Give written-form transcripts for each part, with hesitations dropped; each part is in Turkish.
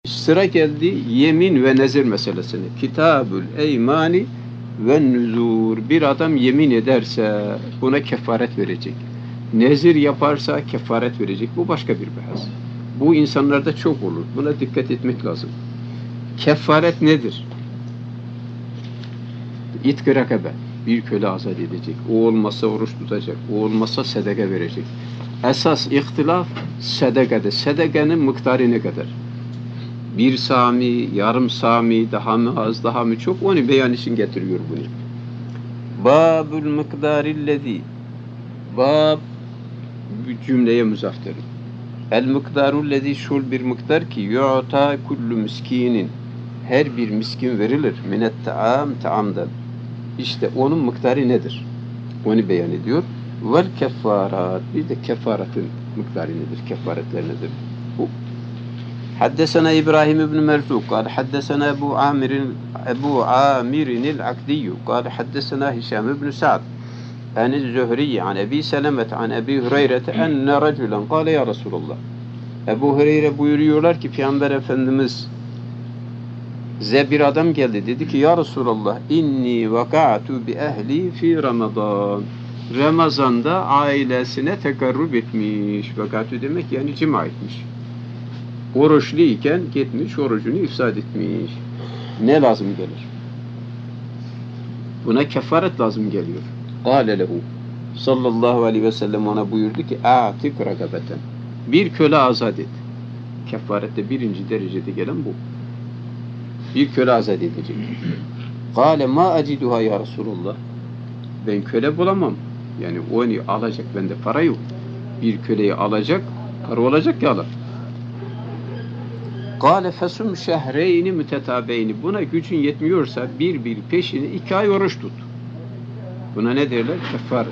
Sıra geldi yemin ve nezir meselesine. Kitabül eymani ve nüzur. Bir adam yemin ederse buna kefaret verecek. Nezir yaparsa kefaret verecek. Bu başka bir bahis. Bu insanlarda çok olur. Buna dikkat etmek lazım. Kefaret nedir? İtk-i rakabe. Bir köle azat edecek. O olmazsa oruç tutacak. O olmazsa sedeke verecek. Esas ihtilaf sedekede. Sedekenin miktarı ne kadar? Bir sami, yarım sami, daha mı az, daha mı çok? Onu beyan için getiriyor bunu. Babul mikdarillezi. Bab cümleye müzaftir. El mikdarullezi şul bir miktar ki yu'ta kullu miskinin. Her bir miskin verilir. Minet ta'am, ta'amdan. İşte onun miktarı nedir? Onu beyan ediyor. Vel kefarat. Bir de kefaratın miktarı nedir? Kefaretler nedir? Bu. حدثنا إبراهيم بن مرزوق قال حدثنا أبو عامر العقدي قال حدثنا هشام بن سعد عن الزهري عن أبي سلمة عن أبي هريرة أن رجلا قال يا رسول الله Ebu Hureyre buyuruyorlar ki Peygamber Efendimiz bir adam geldi dedi ki ya Resulallah inni vaka'tu bi ehli fi Ramazan. Ramazan'da ailesine tekarrub etmiş. Vaka'tu demek yani cima etmiş. Oruçluyken gitmiş, orucunu ifsad etmiş. Ne lazım gelir? Buna kefaret lazım geliyor. Kâle lehu sallallahu aleyhi ve sellem ona buyurdu ki a'tik rakabeten. Bir köle azat et. Kefarette birinci derecede gelen bu. Bir köle azat edecek. Kâle ma aciduha ya Resulullah. Ben köle bulamam. Yani onu alacak, bende para yok. Bir köleyi alacak, para olacak ya alır. Kâle fesum şehreyni mütetabeyni. Buna gücün yetmiyorsa bir peşine 2 ay oruç tut. Buna ne derler? Kefaret.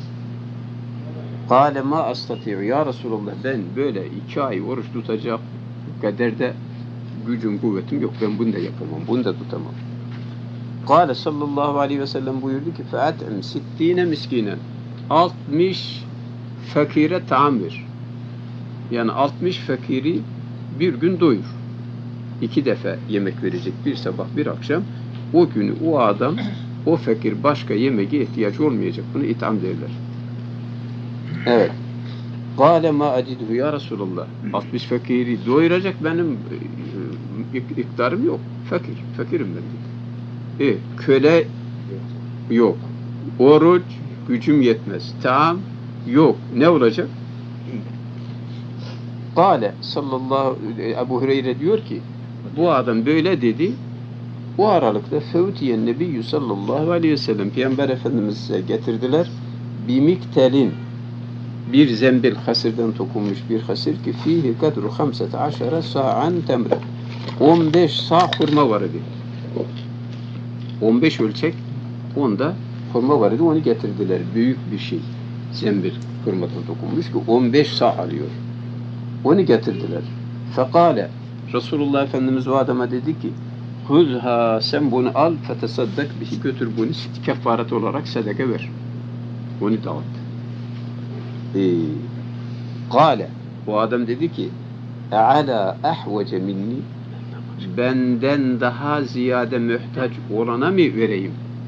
Kâle ma astati'u ya Resulullah ben böyle 2 ay oruç tutacak kadar da gücüm kuvvetim yok. Ben bunu da yapamam. Bunu da tutamam. Kâle sallallahu aleyhi ve sellem buyurdu ki fe'at'im 60 miskinen. 60 fakire taam ver. Yani 60 fakiri bir gün doyur. 2 defa yemek verecek. Bir sabah bir akşam. O günü o adam o fakir başka yemeğe ihtiyaç olmayacak. Bunu itham derler. Evet. Kâle ma aciduhu ya Resulallah. 60 fakiri doyuracak benim iktidarım yok. Fakirim ben dedi. Köle yok. Oruç gücüm yetmez. Taam yok. Ne olacak? Kâle sallallahu Ebu Hureyre diyor ki bu adam böyle dedi. Bu aralıkta fevtiyen nebiyyü sallallahu aleyhi ve sellem Peygamber Efendimiz'e getirdiler. Bir miktelin bir zembil hasırdan tokunmuş bir hasır ki fihi kadru 15 sa'an temre 15 sa' hurma var idi. 15 ölçek onda hurma var idi. Onu getirdiler. Büyük bir şey. Zembil hurmadan dokunmuş ki 15 sa' alıyor. Onu getirdiler. Fekale Resulullah Efendimiz o adama dedi ki huzha sen bunu al fetesaddak bihi götür bunu kefaret olarak sadaka ver. Onu dağıt. Kale o adam dedi ki ala ahvece minni benden daha ziyade muhtaç olana mı vereyim?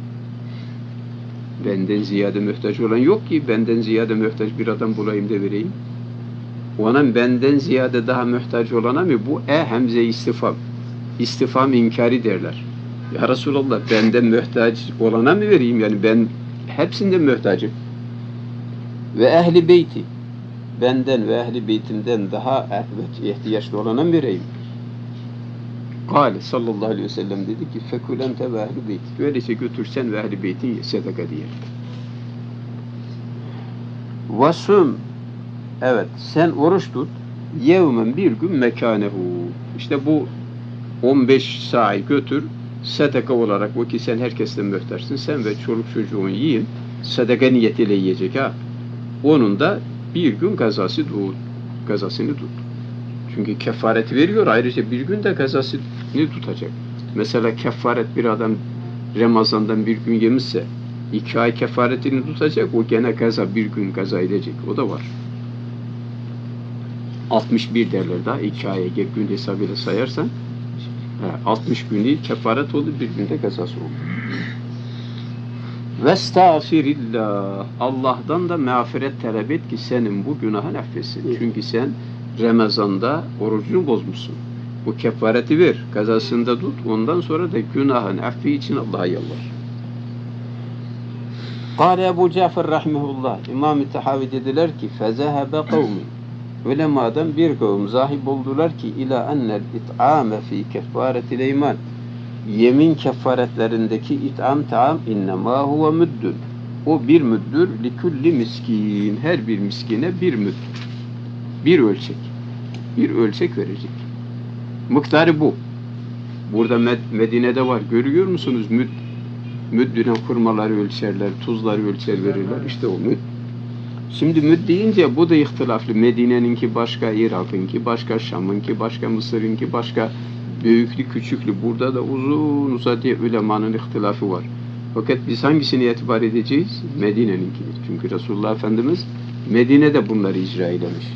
Benden ziyade muhtaç olan yok ki benden ziyade muhtaç bir adam bulayım da vereyim. Ona benden ziyade daha muhtaç olana mı? Bu hemze istifam. İstifam inkari derler. Ya Resulallah benden muhtaç olana mı vereyim? Yani ben hepsinden muhtacım. Ve ehli beyti benden ve ehli beytimden daha ihtiyaçlı olana mı vereyim? Kâle sallallahu aleyhi ve sellem dedi ki fekulente ve ehli beyti. Öyleyse götürsen ve ehli beytin sedaka diye. Vasum evet, sen oruç tut, yevmen bir gün mekanehu. İşte bu 15 sa'i götür, sadaka olarak o ki sen herkesten muhtaçsın, sen ve çoluk çocuğun yiyin, sadaka niyetiyle yiyecek ha. Onun da bir gün gazasını tut. Çünkü kefareti veriyor, ayrıca bir gün de gazasını tutacak. Mesela kefaret bir adam Ramazan'dan bir gün yemişse, 2 ay kefaretini tutacak, o gene gaza bir gün gaza edecek, o da var. 61 derler daha. 2 aya gün hesabıyla sayarsan 60 günü kefaret oldu, bir günde kazası oldu. Vestağfirillah. Allah'tan da mağfiret talep et ki senin bu günahın affetsin. Çünkü sen Ramazan'da orucunu bozmuşsun. Bu kefareti ver, kazasını da tut. Ondan sonra da günahın affi için Allah'a yalvar. Kâle Ebu Cafer rahimehullah. İmam-ı Tahavi dediler ki fezehebe kavmi. Ulemadan bir kavim zahib oldular ki ila ennel it'ame fi kefaretil eyman. Yemin kefaretlerindeki it'am taam innemâ huve müddün. O bir müddür likulli miskin. Her bir miskine bir müdd. Bir ölçek. Bir ölçek verecek. Miktarı bu. Burada Medine'de var. Görüyor musunuz? Müddüne hurmaları ölçerler, tuzları ölçer verirler. İşte o müdd. Şimdi müdd deyince bu da ihtilaflı. Medine'ninki başka, Irak'ınki başka, Şam'ınki başka, Mısır'ınki başka. Büyüklü, küçüklü. Burada da uzun uzadıya ulemanın ihtilafı var. Fakat biz hangisini itibar edeceğiz? Medine'ninkini. Çünkü Resulullah Efendimiz Medine'de bunları icra eylemiş.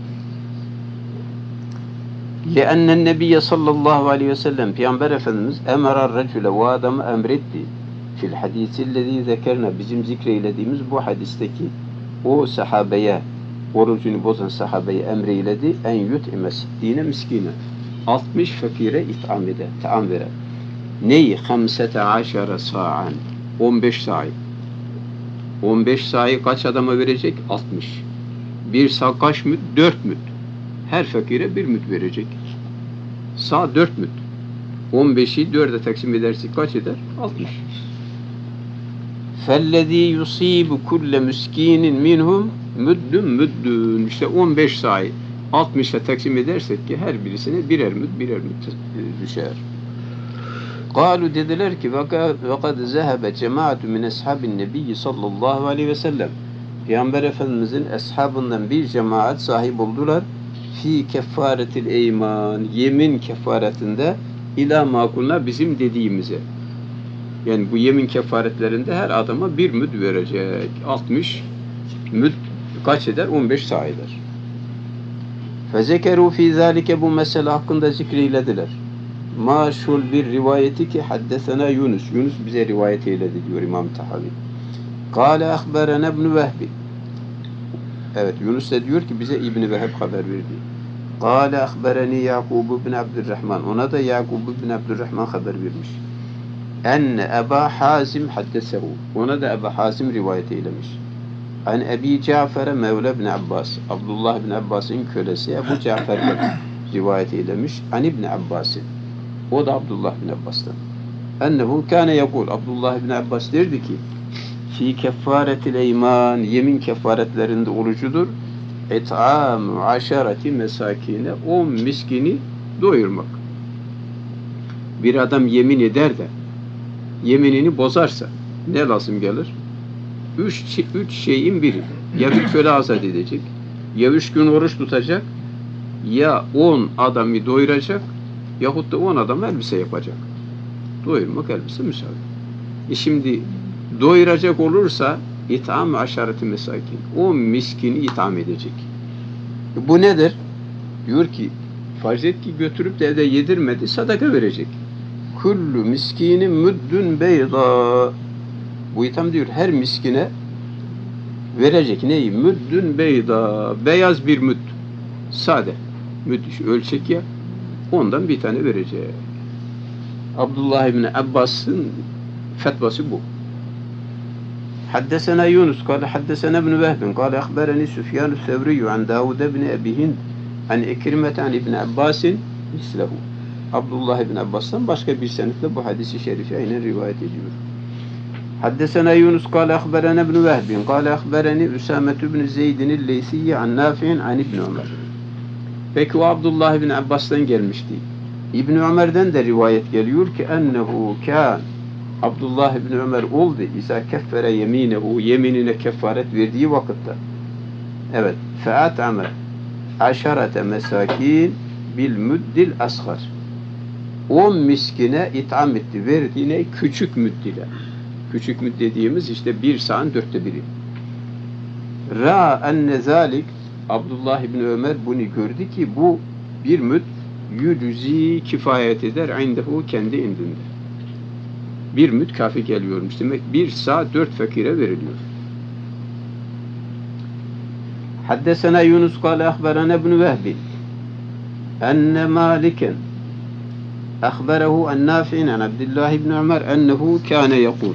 لِأَنَّ النَّبِيَّ sallallahu aleyhi ve sellem Peygamber Efendimiz emerar recule o adamı emretti. Fil hadisillezî zekerna bizim zikreylediğimiz bu hadisteki o sahabeye orucunu bozan sahabeye emreyledi en yut'ime sittine miskine 60 fakire it'am eder, taam verer. Neyi? 15 sa'an 15 sa'i 15 sa'i kaç adama verecek? 60. Bir sa kaç müd? 4 müd. Her fakire bir müd verecek. Sağ 4 müd. 15'i 4'e taksim edersek kaç eder? 60. فَالَّذ۪ي يُصِيبُ كُلَّ مُسْك۪ينٍ مِنْهُمْ müddün. İşte 15 sayı 60'a taksim edersek ki her birisine birer müd düşer. قالوا dediler ki وَقَدْ ذَهَبَ جَمَاعَةُ مِنْ أَصْحَابِ النَّبِيِّ sallallahu aleyhi ve sellem Peygamber Efendimizin eshabından bir cemaat sahip oldular. Fi kefaretil eyman yemin kefaretinde ila makulna bizim dediğimize. Yani bu yemin kefaretlerinde her adama bir müd verecek. 60 müd kaç eder? 15 sa eder. Fezekeru fi zalike bu mesele hakkında zikreylediler. Maşhur bir rivayeti ki haddesena Yunus. Yunus bize rivayet eyledi diyor İmam Tahavi. Kâle ahberene ibn Vehbi. Evet Yunus da diyor ki bize İbn Vehb haber verdi. Kâle ahbereni Yakub ibn Abdurrahman. Ona da Yakub ibn Abdurrahman haber vermiş. Enne Eba Hazim haddesehu. Ona da Eba Hazim rivayet eylemiş. An Ebi Cafer'e Mevla ibn Abbas. Abdullah ibn Abbas'ın kölesi Ebu Cafer'den rivayet eylemiş. An ibn Abbas'ın. O da Abdullah ibn Abbas'tan. Ennehu kâne yekul. Abdullah ibn Abbas derdi ki fi kefaretil eyman yemin kefaretlerinde orucudur. Et'amu aşareti mesakine 10 miskini doyurmak. Bir adam yemin eder de yeminini bozarsa ne lazım gelir? Üç şeyin biri. Ya bir köle azat edecek, ya 3 gün oruç tutacak, ya 10 adamı doyuracak, yahut da 10 adam elbise yapacak. Doyurmak elbise müsaade. Şimdi doyuracak olursa it'am-ı aşareti mesakin. 10 miskini itham edecek. Bu nedir? Diyor ki farz et ki götürüp de evde yedirmedi, sadaka verecek. Kullu miskinin müddün beyda. Bu itham diyor her miskine verecek. Neyi? Müddün beyda. Beyaz bir müdd. Sade. Müdd ölçek ya. Ondan bir tane verecek. Abdullah ibn Abbas'ın fetvası bu. Haddesena Yunus kâle haddesena ibn Vehbin kâle ahbereni Süfyan-ı Sevriyyü an Davud ibn Ebi Hind an İkrimete an ibn Abbas'in mislehu. Abdullah ibn Abbas'tan başka bir senetle bu hadisi şerifi aynen rivayet ediyor. Haddesena Yunus kâle ahberena ibn Vehbin kâle ahbereni Üsamet ibn Zeyd'in Leysiyye an Nafi'in an ibn Ömer. Peki o Abdullah ibn Abbas'tan gelmişti. İbn Ömer'den de rivayet geliyor ki ennehu kân Abdullah ibn Ömer oldu. İsa keffere yeminehu yeminine kefaret verdiği vakitte. Evet. Fe'at'ame aşarete mesakin bil müddil asgar. 10 miskine itham etti. Verdiğine küçük müdd ile. Küçük müdd dediğimiz işte 1 sa'ın 4'te 1'i. Ra enne zalik Abdullah İbni Ömer bunu gördü ki bu bir müd yücüzi kifayet eder indehu kendi indinde. Bir müd kafi geliyormuş. Demek bir sağ 4 fakire veriliyor. Haddesena Yunus kâle ahberana ibn Vehbi enne Maliken ahberehu en Nafi'in en Abdullah ibn Ömer ennehu kâne yekûl.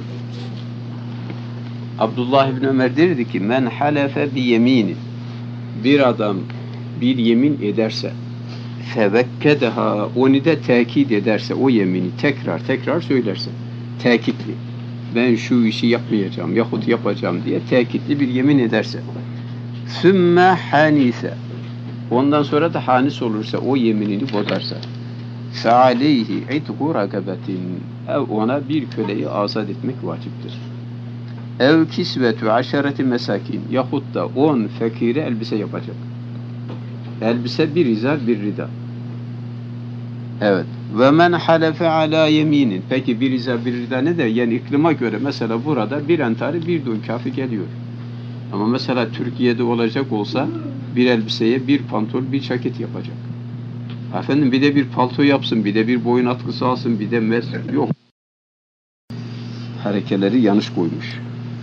Abdullah ibn Ömer derdi ki men halefe bi yeminin, bir adam bir yemin ederse fevekkedeha, onu da tekit ederse, o yemini tekrar söylerse, tekitli, ben şu işi yapmayacağım yahut yapacağım diye tekitli bir yemin ederse, sümme hanise, ondan sonra da hanis olursa, o yeminini bozarsa, fealeyhi itku ragabetin, ona bir köleyi azat etmek vaciptir. Ev kisvetu aşereti mesakin, yahut da 10 fakire elbise yapacak. Elbise bir izar bir rida. Evet. Ve men halefe ala yeminin. Peki bir izar bir rida ne der? Yani iklima göre mesela burada bir entari bir don kafi geliyor. Ama mesela Türkiye'de olacak olsa bir elbiseye bir pantol bir ceket yapacak. Efendim bir de bir palto yapsın, bir de bir boyun atkısı alsın, bir de yok. Harekeleri yanlış koymuş.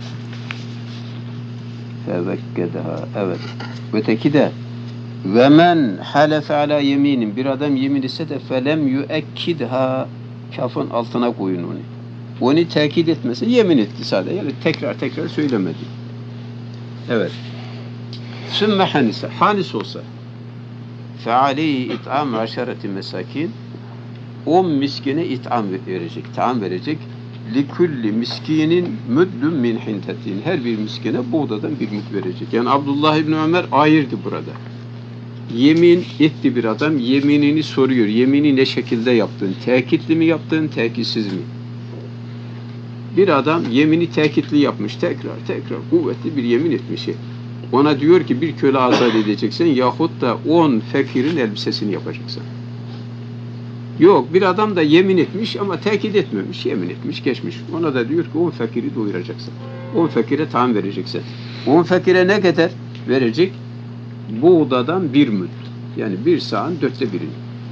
Fevekkedeha. Evet. Öteki de ve men halefe ala yeminin, bir adam yemin etse de felem yüekkidha, kafın altına koyun onu. Onu tekit etmese yemin etti sadece. Yani tekrar söylemedi. Evet. Sümme hanise. Hanis olsa fe aleyhi it'am aşereti mesakin, 10 miskine it'am verecek, taam verecek. Likulli miskinin müddün min hintetin. Her bir miskine buğdadan bir müd verecek. Yani Abdullah İbni Ömer ayırdı burada. Yemin etti bir adam, yeminini soruyor. Yemini ne şekilde yaptın? Tekitli mi yaptın, tekitsiz mi? Bir adam yemini tekitli yapmış. Tekrar kuvvetli bir yemin etmiş. Ona diyor ki bir köle azat edeceksin yahut da 10 fakirin elbisesini yapacaksın. Yok, bir adam da yemin etmiş ama tekit etmemiş, yemin etmiş, geçmiş. Ona da diyor ki 10 fakiri doyuracaksın. 10 fakire taam vereceksin. 10 fakire ne kadar verecek? Buğdadan bir müd. Yani bir sağın 4'te 1'ini.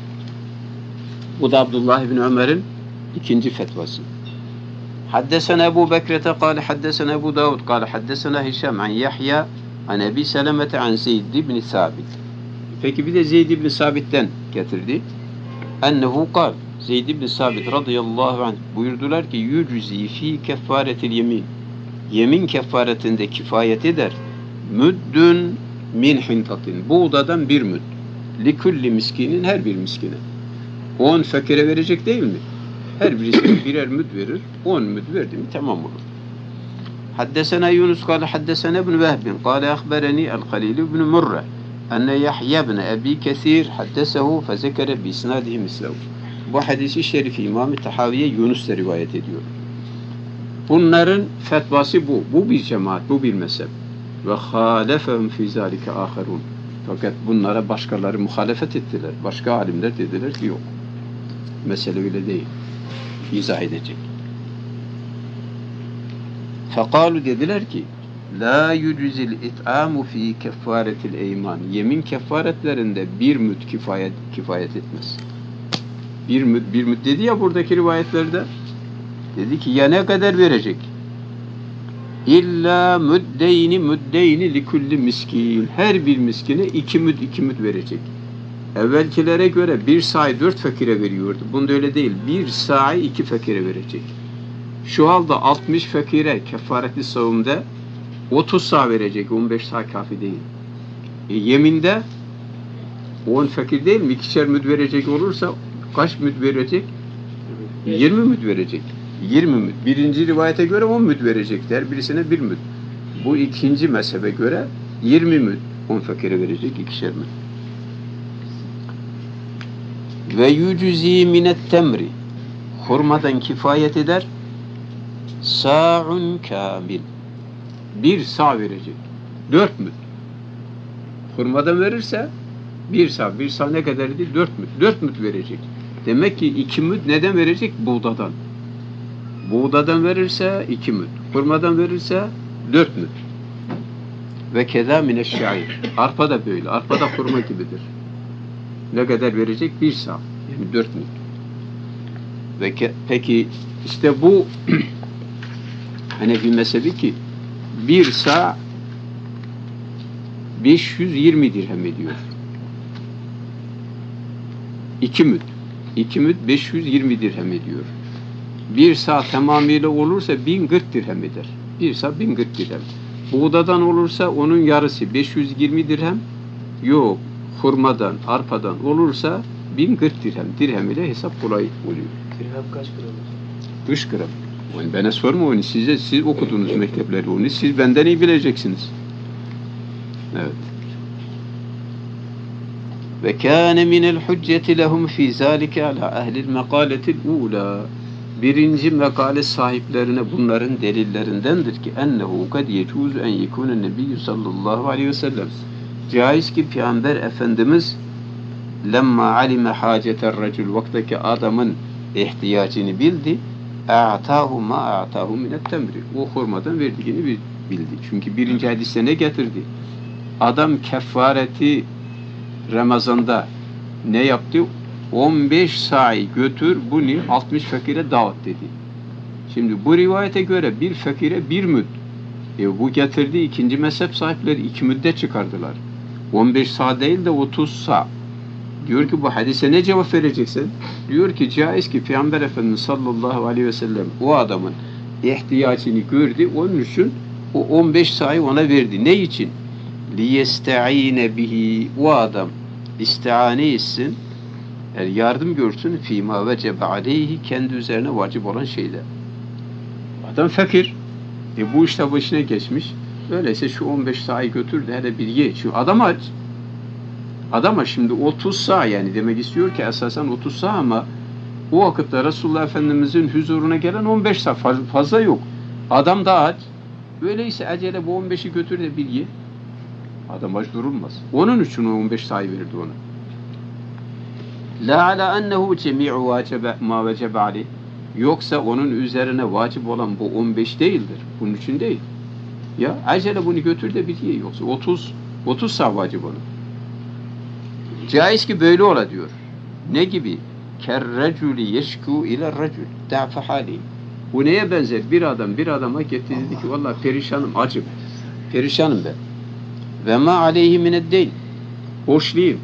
Bu da Abdullah ibn Ömer'in ikinci fetvası. Haddesena Ebu Bekir'te kâle haddesena Ebu Davud kâle haddesena Hişam an Yahya an Ebi Selemete an Zeyd ibn Sabit. Peki bir de Zeyd ibn Sabit'ten getirdi. Ennehu kâl, Zeyd ibn Sabit radıyallahu anh buyurdular ki yücüzi fi kefaretil yemin, yemin kefaretinde kifayet eder müddün min hintatin, buğdadan bir müd, likulli miskinin, her bir miskine 10 fakire verecek değil mi? Her birisi birer müd verir, 10 müd verdi mi tamam olur. Haddesena Yunus kâle haddesena ibn Vehbin kâle ahbereni el-Halil ibn Murre enne Yahya ibn Ebi Kesir haddesehu fezekere bi isnadihi mislehu. Bu hadisi şerifi İmam-ı Tahaviye Yunus da rivayet ediyor. Bunların fetvası bu. Bu bir cemaat, bu bir mezhep. Ve halefehum fî zâlike âherûn. Fakat bunlara başkaları muhalefet ettiler. Başka alimler dediler ki yok. Mesele öyle değil. İzah edecek. Fekalu dediler ki la yücüzil it'amu fi kefaretil eyman. Yemin kefaretlerinde bir müd kifayet etmez. Bir müd dedi ya buradaki rivayetlerde. Dedi ki ya ne kadar verecek? İlla müddeyni likulli miskin. Her bir miskine 2 müd verecek. Evvelkilere göre bir sa'i 4 fakire veriyordu. Bunda öyle değil. Bir sa'i 2 fakire verecek. Şu halde 60 fakire kefaretli savumda 30 sa verecek. 15 sa kafi değil. Yeminde 10 fakir değil mi? 2'şer müd verecek olursa kaç müd verecek? 20 müd verecek. 20 müd. Birinci rivayete göre 10 müd verecekler. Birisine 1 müd. Bu ikinci mezhebe göre 20 müd. 10 fakire verecek 2'şer müd. Ve yücüzi minet temri. Hurmadan kifayet eder. Sa'un kamil. Bir sağ verecek. 4 müd. Hurmadan verirse bir sağ ne kadar idi? 4 müd. 4 müd verecek. Demek ki 2 müd neden verecek? Buğdadan. Buğdadan verirse 2 müd. Hurmadan verirse 4 müd. Ve keza mineşşair. Arpa da böyle. Arpa da hurma gibidir. Ne kadar verecek? 1 sağ. Yani 4 mut. Peki işte bu Hanefi mezhebi ki 1 sağ 520 dirhem ediyor. 2 müd. 2 müd 520 dirhem ediyor. 1 sağ tamamıyla olursa 1040 dirhem eder. 1 sağ 1040 dirhem. Buğdadan olursa onun yarısı 520 dirhem. Yok, hurmadan, arpadan olursa 1040 dirhem. Dirhem ile hesap kolay oluyor. Dirhem kaç gram? 3 gram. Yani bana sorma onu. Siz okudunuz mektepleri onu. Siz benden iyi bileceksiniz. Evet. Ve kâne minel hücceti lehum fî zâlike alâ ehlil mekâletil ûlâ. Birinci mekale sahiplerine bunların delillerindendir ki ennehu kad yecûzu en yekûne nebiyyü sallallahu aleyhi ve sellem. Caiz ki Peygamber Efendimiz lemma alime haceter racul vaktaki adamın ihtiyacını bildi. A'tahu ma a'tahu minet temri. O hurmadan verdiğini bildi. Çünkü birinci hadiste ne getirdi? Adam kefareti Ramazan'da ne yaptı? 15 sa'i götür bunu 60 fakire dağıt dedi. Şimdi bu rivayete göre bir fakire 1 müd. Bu getirdiği ikinci mezhep sahipleri 2 müdde çıkardılar. 15 sa değil de 30 sa. Diyor ki bu hadise ne cevap vereceksin? Diyor ki caiz ki Peygamber Efendimiz sallallahu aleyhi ve sellem o adamın ihtiyacını gördü. Onun için o 15 sayı ona verdi. Ne için? Liyesta'ine bihi. O adam istiane etsin, yani yardım görsün fîmâ vecebe aleyhi, kendi üzerine vacip olan şeyde. Adam fakir. Bu işte başına geçmiş. Öyleyse şu 15 sayı götür de hele bir ye. Şu adam aç. Adama şimdi 30 sağ, yani demek istiyor ki esasen 30 sağ ama o vakitte Resulullah Efendimizin huzuruna gelen 15 sağ fazla yok. Adam da aç. Öyleyse acele bu 15'i götür de bir ye. Adam aç durulmaz. Onun için o 15 sayı verdi ona. La ala ennehu cemi'u vacebe ma vecebe aleyh. Yoksa onun üzerine vacip olan bu 15 değildir. Bunun için değil. Ya acele bunu götür de bir ye. Yoksa 30 sağ vacip ona. Caiz ki böyle ola diyor. Ne gibi? Kerreculi yeşku ile recul da'fe hali. Bu neye benzer? Bir adama gitti dedi ki vallahi perişanım, acım. Perişanım ben. Ve ma aleyhi mineddeyn. Borçluyum.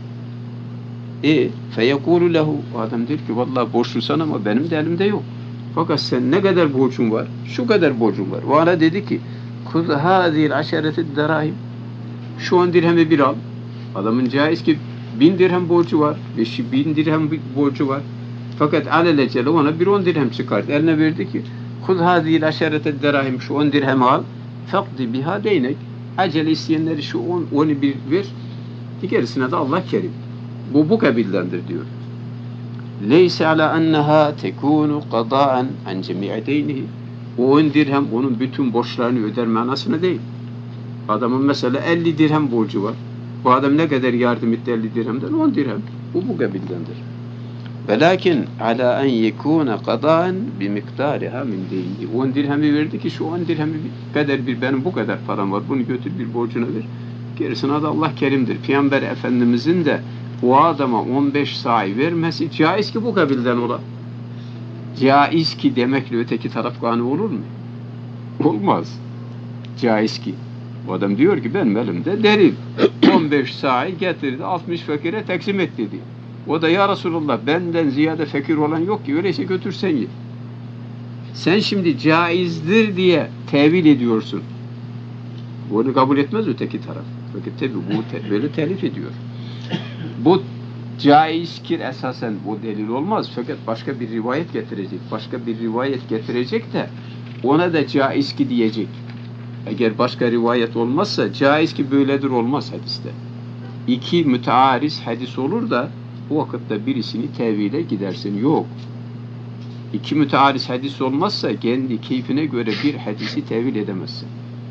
Feyekulu lehu. O adam der ki vallahi borçlusan ama benim de elimde yok. Fakat sen ne kadar borcun var? Şu kadar borcum var. O ana dedi ki kuz hâzîl aşeretid derâhim. Şu 10 dirhemi bir al. Adamın caiz ki 1000 dirhem borcu var. 1000 dirhem borcu var. Fakat alelacele ona bir 10 dirhem çıkardı. Eline verdi ki kuz hâzîl aşeretid derâhim. Şu 10 dirhemi al. Fakdi biha deynek. Acele isteyenleri şu 10'u bir ver. Gerisine de Allah kerim. Bu kabildendir diyor. Leyse ala enneha tekunu qada'an an cemi'i deynihi. O 10 dirhem onun bütün borçlarını öder manasına değil. Adamın mesela 50 dirhem borcu var. Bu adam ne kadar yardım etti 50 dirhemden? 10 dirhem. Bu kabildendir. Velakin ala en yekune qada'an bi miktariha min deynihi. 10 dirhemi verdi ki şu 10 dirhemi kadar benim bu kadar param var. Bunu götür bir borcuna ver. Gerisine de Allah kerimdir. Peygamber Efendimizin de o adama 15 sa'i vermesi caiz ki bu kabilden ola. Caiz ki demekle öteki taraf gani olur mu? Olmaz. Caiz ki. O adam diyor ki benim elimde delil. 15 sa'i getirdi 60 fakire taksim et dedi. O da ya Resulullah benden ziyade fakir olan yok ki öyleyse götürsen ye. Sen şimdi caizdir diye tevil ediyorsun. Bunu kabul etmez öteki taraf. Fakat tabi bu böyle telif ediyor. Bu caizkir esasen o delil olmaz. Fakat başka bir rivayet getirecek. Başka bir rivayet getirecek de ona da caiz ki diyecek. Eğer başka rivayet olmazsa caiz ki böyledir olmaz hadiste. İki müteariz hadis olur da o vakitte birisini tevhile gidersin. Yok. İki müteariz hadis olmazsa kendi keyfine göre bir hadisi tevil edemezsin.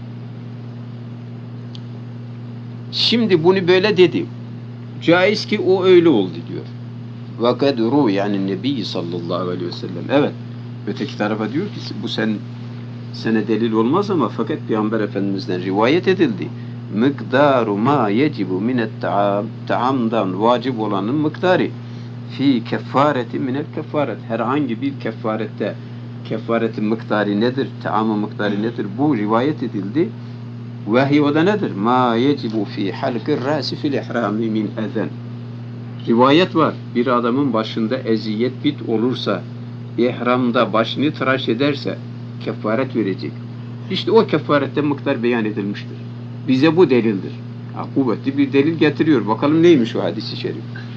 Şimdi bunu böyle dedi. Caiz ki o öyle oldu diyor. Vakat ruh yani Nebi sallallahu aleyhi ve sellem. Evet. Öteki tarafa diyor ki bu sana delil olmaz ama fakat Peygamber Efendimiz'den rivayet edildi. Mikdaru ma yecibu minet ta'am. Ta'amdan vacip olanın miktarı. Fi kefareti minel kefaret. Herhangi bir kefarette kefaretin miktarı nedir? Ta'amın miktarı nedir? Bu rivayet edildi. Vahiy o da nedir? Ma yecibu fi halkir rasi fil ihrami min ezen. Rivayet var. Bir adamın başında eziyet bit olursa, ihramda başını tıraş ederse kefaret verecek. İşte o kefarette miktar beyan edilmiştir. Bize bu delildir. Kuvvetli bir delil getiriyor. Bakalım neymiş o hadis-i şerif.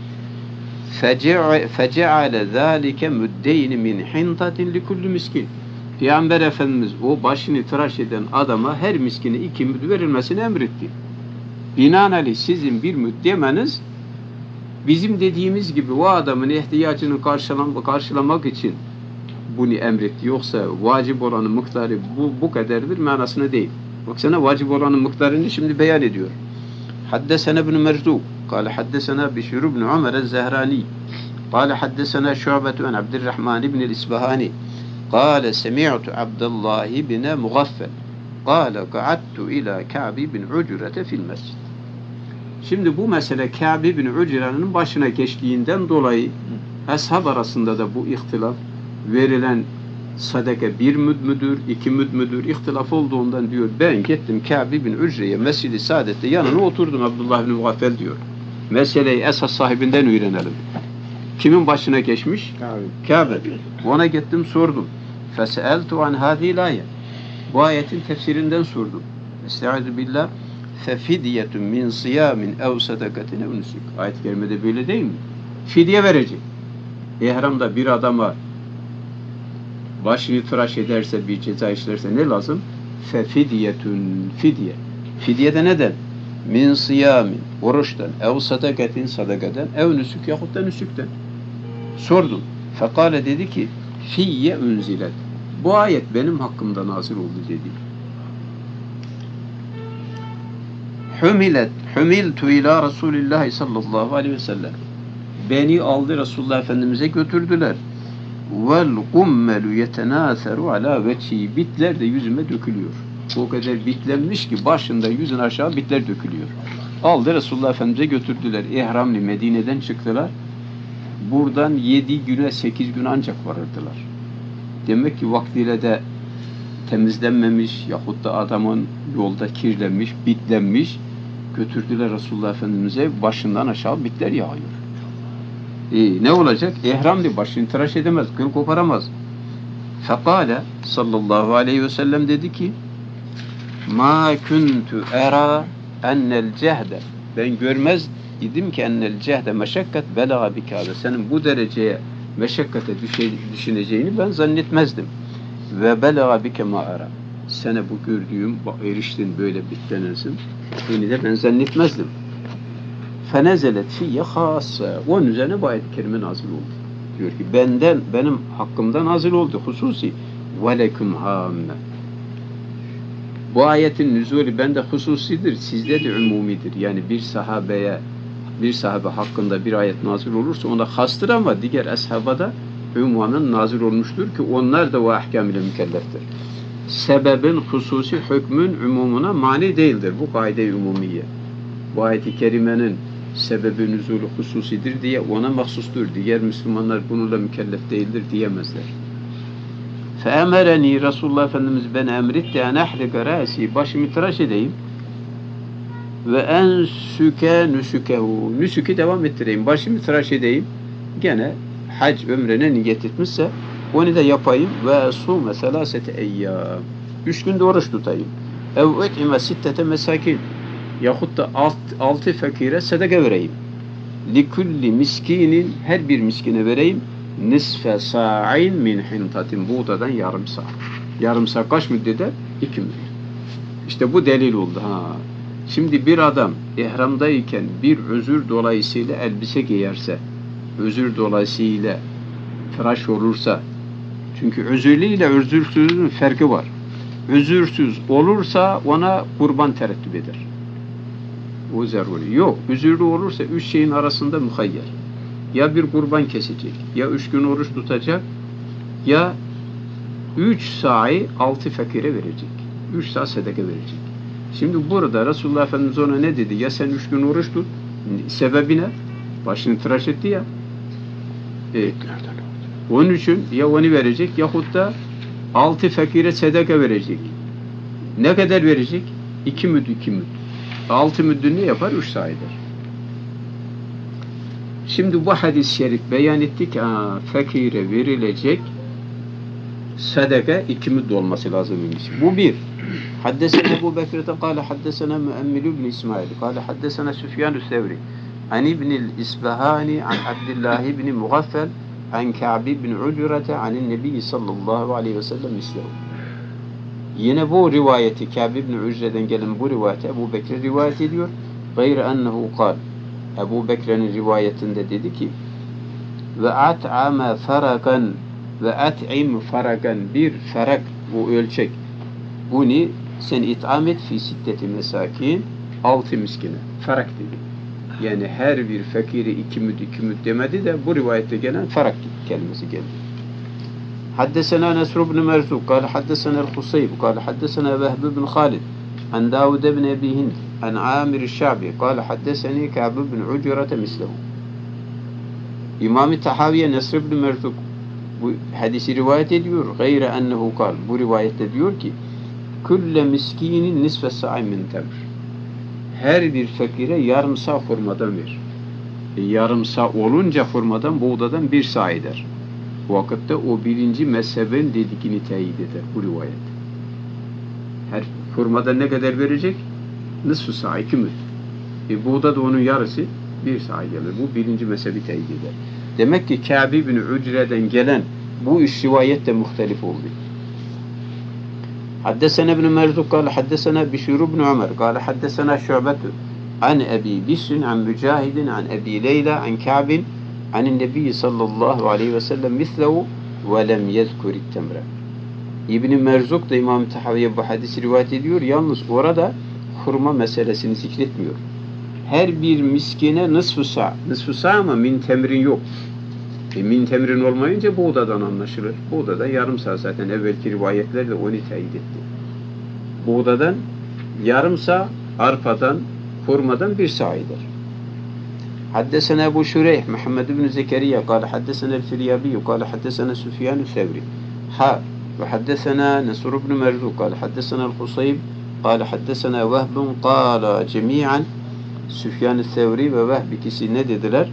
فَجَعَلَ ذَٰلِكَ مُدَّيْنِ مِنْ حِنْطَةٍ لِكُلِّ miskin. Peygamber Efendimiz o başını tıraş eden adama her miskine 2 müd verilmesini emretti. Binaenaleyh sizin bir müd demeniz bizim dediğimiz gibi o adamın ihtiyacını karşılamak için bunu emretti. Yoksa vacip olanın miktarı bu kadardır manasına değil. Baksana vacip olanın miktarını şimdi beyan ediyor. Haddesena ibn Merzuk قال حدثنا بشير بن عمر الزهراني قال حدثنا شعبة عن عبد الرحمن بن الإسبهاني قال سمعت عبد الله بن مغفل قال قعدت إلى كعب بن عجرة في المسجد. Şimdi bu mesele Kâb bin Ucre'nin başına geçtiğinden dolayı ashab arasında da bu ihtilaf, verilen sadaka 1 müd müdür, 2 müd müdür ihtilaf olduğundan diyor ben gittim Kâb bin Ucre'ye Mescid-i Saadet'te yanına oturdum Abdullah bin Mughaffel diyor. Meseleyi esas sahibinden öğrenelim. Kimin başına geçmiş? Kâb. Ona gittim sordum. Feseeltu an hâzîl âye. Bu ayetin tefsirinden sordum. Estaizu billah. Fefidiyetun min siyamin ev sadakatin ev nusuk. Ayet-i kerimede böyle değil mi? Fidye verecek. İhramda bir adama başını tıraş ederse, bir ceza işlerse ne lazım? Fefidiyetun fidye. Fidye de neden? Min siyamin, oruçtan, ev sadakatin sadakaten, ev nusuk yahut da nusukten. Sordum. Fekale dedi ki fiyye unzilet. Bu ayet benim hakkımda nazil oldu dedi. Humiltu ila Resulillah sallallahu aleyhi ve sellem. Beni aldı Resulullah Efendimiz'e götürdüler. Vel gummelu yetenâseru ala veçhi. Bitler de yüzüme dökülüyor. O kadar bitlenmiş ki başında yüzün aşağı bitler dökülüyor. Aldı Resulullah Efendimiz'e götürdüler. İhramlı Medine'den çıktılar. Buradan 7 güne 8 gün ancak varırdılar. Demek ki vaktiyle de temizlenmemiş yahut da adamın yolda kirlenmiş, bitlenmiş. Götürdüler Resulullah Efendimiz'e, başından aşağı bitler yağıyor. Ne olacak? İhramlı, başını tıraş edemez, kıl koparamaz. Fekale sallallahu aleyhi ve sellem dedi ki ma kuntu era ennel cehde, ben görmez idim ki ennel cehde meşakkat belaga bikâbe, senin bu dereceye meşakkate düşüneceğini ben zannetmezdim. Ve belaga bike ma era, sana bu gördüğüm, eriştin böyle bitlenirsin, bunu da ben zannetmezdim. Fenezelet fiyye hâsse, onun üzerine bu ayet-i kerime nazil oldu. Diyor ki benim hakkımda nazil oldu hususi. Velekum hâmme. Bu ayetin nüzulü bende hususidir, sizde de umumidir. Yani bir sahabe hakkında bir ayet nazil olursa ona hastır ama diğer ashaba da umumen nazil olmuştur ki onlar da o ahkam ile mükelleftir. Sebebin hususi hükmün umumuna mani değildir. Bu kaide-i umumiye. Bu ayet-i kerimenin sebebi nüzulü hususidir diye ona mahsustur. Diğer Müslümanlar bununla mükellef değildir diyemezler. Feemereni, Resulullah Efendimiz beni emretti en ahlika râsi, başımı tıraş edeyim ve ensüke nüsükehu, nüsükü devam ettireyim, başımı tıraş edeyim, gene hac ömrene niyet etmişse onu da yapayım ve sume selâsete eyyâm, 3 günde oruç tutayım, ev et'ime sittete mesakin, yahut da 6 fakire sadaka vereyim, likulli miskinin, her bir miskine vereyim, nisfe sa'in min hintatin, buğdadan yarım sağ. Yarım sağ kaç müddede? 2 müddet. İşte bu delil oldu. Şimdi bir adam ihramdayken bir özür dolayısıyla elbise giyerse, özür dolayısıyla tıraş olursa, çünkü özürlü ile özürsüzün farkı var. Özürsüz olursa ona kurban terettüp eder. O zaruri. Yok, özürlü olursa 3 şeyin arasında muhayyer. Ya bir kurban kesecek, ya 3 gün oruç tutacak, ya 3 sa'i 6 fakire verecek. 3 sa' sadaka verecek. Şimdi burada Resulullah Efendimiz ona ne dedi? Ya sen 3 gün oruç tut. Sebebi ne? Başını tıraş etti ya. Onun için ya onu verecek yahut da 6 fakire sedaka verecek. Ne kadar verecek? 2 müd, 2 müd. 6 müddün ne yapar? 3 sayıdır. Şimdi bu hadis-i şerif beyan ettik. Fakire verilecek sadaka 2 müdd olması lazımmış. Bu bir. Haddesena Ebu Bekir'de kâle haddesena Müemmil ibn İsmail kâle haddesena Süfyan-ı Sevri an İbnil İsbahani an Abdullah ibn Mughaffal an Ka'b ibn Ucrete anin Nebi sallallahu aleyhi ve sellem mislehu. Yine bu rivayeti Ka'b ibn Ucre'den gelen bu rivayeti Ebu Bekir rivayet ediyor. Gayre ennehu kâl. Ebu Bekir'in rivayetinde dedi ki ve at'ame faragan ve at'im faragan, bir farak, bu ölçek. Bunu sen itham et fi siddeti mesakin, 6 miskine. Farak dedi. Yani her bir fakiri 2 müd demedi de bu rivayette gelen farak kelimesi geldi. Haddesena Nesr ibn Merzuk kâle haddesena el-Husayb kâle haddesena Vehb ibn Halid an Davud ibn Ebi Hind an Amir Şabi kâle haddeseni Ka'b ibn Ucrete mislehu. İmam-ı Tahaviye Nesr ibn Merzuk bu hadisi rivayet ediyor. Gayre ennehu kal. Bu rivayette diyor ki külle miskinin nisfe sa'i min temr. Her bir fakire yarım sağ hurmadan ver. Yarım sağ olunca hurmadan, buğdadan 1 sağ eder. Bu vakitte o birinci mezhebin dedikini teyit eder bu rivayet. Her hurmadan ne kadar verecek? Nisfu sağ, 2 müd. Buğda da onun yarısı 1 sağ gelir. Bu birinci mezhebi teyit eder. Demek ki Ka'b ibn Ucre'den gelen bu üç rivayet de muhtelif oldu. Haddesena ibn Merzuk kâle haddesena Bişir ibn Ömer kâle haddesena Şu'betu an Ebi Bişrin an Mücahidin an Ebi Leyla an Ka'bin anin Nebi sallallahu aleyhi ve sellem mislehu ve lem yezkurit temre. İbn Merzuk da İmam-ı Tahaviye bu hadisi rivayet ediyor. Yalnız orada hurma meselesini zikretmiyor. Her bir miskine nısf-ı sa'. Nısf-ı sa' ama min temrin yok. Min temrin olmayınca buğdadan anlaşılır. Buğdadan yarım sağ, zaten evvelki rivayetlerle onu teyit etti. Buğdadan yarım sağ, arpadan, hurmadan 1 sağıdır. Haddesena Ebu Şureyh, Muhammed ibn Zekeriya, kâle haddesena el-Firyabi, kâle haddesena Süfyan-ı Sevri. Ve haddesena Nesr ibn Merzuk, kâle haddesena el-Husayb, kâle haddesena Vehbun, kâle cemi'an Süfyan-ı Sevri ve Vehb ikisi ne dediler?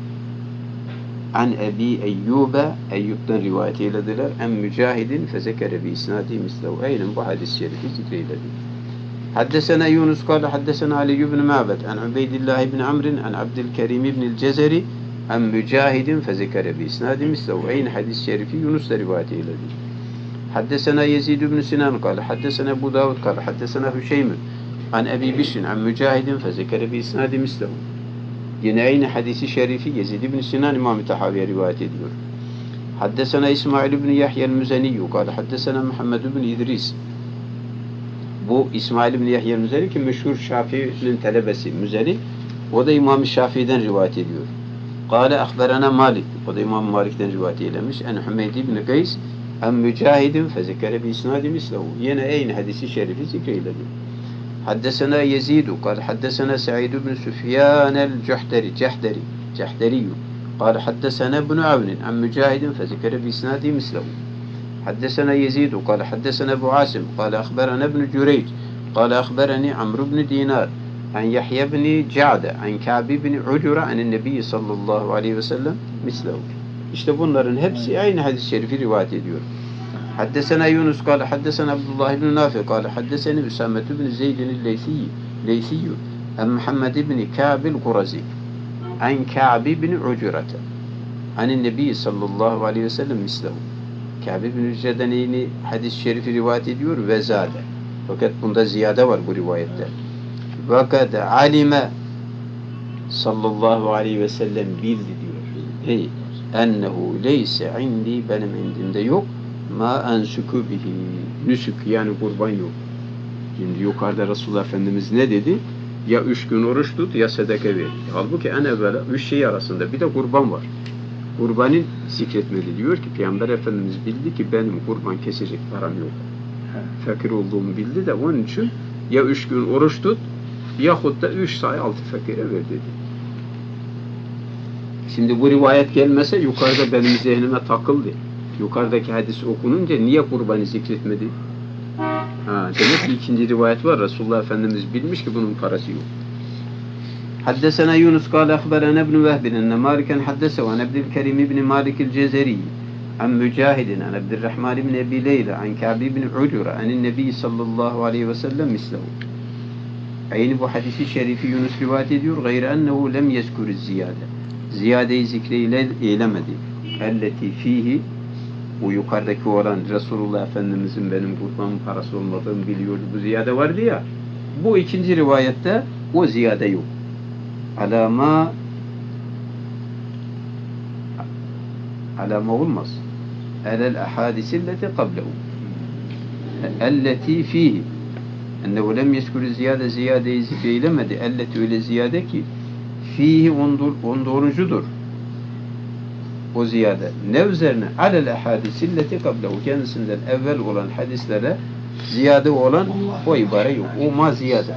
An Ebi Eyyube, Eyyub'dan rivayet eylediler. En Mücahidin fezekere bi isnadi mislehu. Aynen bu hadis-i şerifi zikreyledi. Haddesena Yunus kâle haddesena Ali ibn Ma'bed an Ubeydillah ibn Amrin an Abdülkerim ibn Cezeri en Mücahidin fezekere bi isnadi mislehu. Aynen hadis-i şerifi Yunus da rivayet eyledi. Haddesena Yezid ibn Sinan kâle haddesena Ebu Davud kâle haddesena Hüşeymün an Ebi Bişrin an Mücahidin fezekere bi isnadi mislehu. Yine aynı hadisi şerifi Yezid ibn Sinan İmam-ı Tahaviye rivayet ediyor. Haddesena İsmail ibn Yahya el-Müzeniyyü kâle haddesena Muhammed ibn İdris. Bu İsmail ibn Yahya el-Müzeni ki meşhur Şafii'nin talebesi Müzeni. O da İmam-ı Şafii'den rivayet ediyor. Kâle ahberena Malik. O da İmam Malik'ten rivayet eylemiş. En Hümeyd ibn Qays en Mücahidin fezekere bi isnadi mislehu. Yine aynı hadisi şerifi zikreyledi. Haddesena Yezidu kâle haddesena Sa'id ibn Süfyan el-Cehderi kâle haddesena ibn Avnin an Mücahidin fezekere bi isnadi mislehu. Haddesena Yezidu kâle haddesena Ebu Asim kâle akhberana ibn Cüreyc kâle akhberani Amr ibn Dinar an Yahya ibn Ca'de an Ka'b ibn Ucre anin Nebi sallallahu aleyhi ve sellem mislehu. İşte bunların hepsi aynı hadis-i şerifi rivayet ediyor. Haddesena Yunus kâle haddesena Abdullah ibn Nafi kâle haddeseni Üsamet ibn Zeydin el-Leysiyyü en Muhammed ibn Ka'b el-Qurazi an Ka'b ibn Ucrete anin Nebi sallallahu aleyhi ve sellem mislehu. Ka'b ibn Ucre'den yeni hadis-i şerifi rivayet ediyor ve zade. Fakat bunda ziyade var bu rivayette. Fakat alime sallallahu aleyhi ve sellem bildi diyor. Hey, ennehu leyse indi, benim indimde yok. Ma ensuku bihi, nüsük yani kurban yok. Şimdi yukarıda Resulullah Efendimiz ne dedi? Ya 3 gün oruç tut ya sedeke ver. Halbuki en evvela 3 şey arasında bir de kurban var. Kurbanın zikretmeli diyor ki Peygamber Efendimiz bildi ki benim kurban kesecek param yok. Fakir olduğumu bildi de onun için Ya 3 gün oruç tut, yahut da 3 say 6 fakire ver dedi. Şimdi bu rivayet gelmese yukarıda benim zihnime takıldı. Yukarıdaki hadis okununca niye kurbanı zikretmedi? Demek ki ikinci rivayet var. Resulullah Efendimiz bilmiş ki bunun parası yok. Haddesena Yunus kâle ahberene ibn Vehbin enne Maliken haddese ve Abdülkerim ibn Malik el-Cezeri an Mücahidin an Abdurrahman ibn Ebi Leyla an Kâbi ibn Ucura anin Nebi sallallahu aleyhi ve sellem mislehu. Aynı bu hadisi şerifi Yunus rivayet ediyor. Gayre ennehu lem yezkuriz ziyade. Ziyadeyi zikreyle eylemedi. Elleti fihi, bu yukarıdaki olan Resulullah Efendimizin benim kurbanın parası olmadığını biliyordu. Bu ziyade vardı ya. Bu ikinci rivayette o ziyade yok. Alama olmaz. Elel ahadisilleti kablehu. Elleti fihi. Ennehu lem yeskuru ziyade, ziyadeyi zikreylemedi. Elleti öyle ziyade ki fihi ondorucudur. O ziyade. Ne üzerine? Alel ahadisilleti kablehu. Kendisinden evvel olan hadislere ziyade olan o ibare yok. O ma ziyade.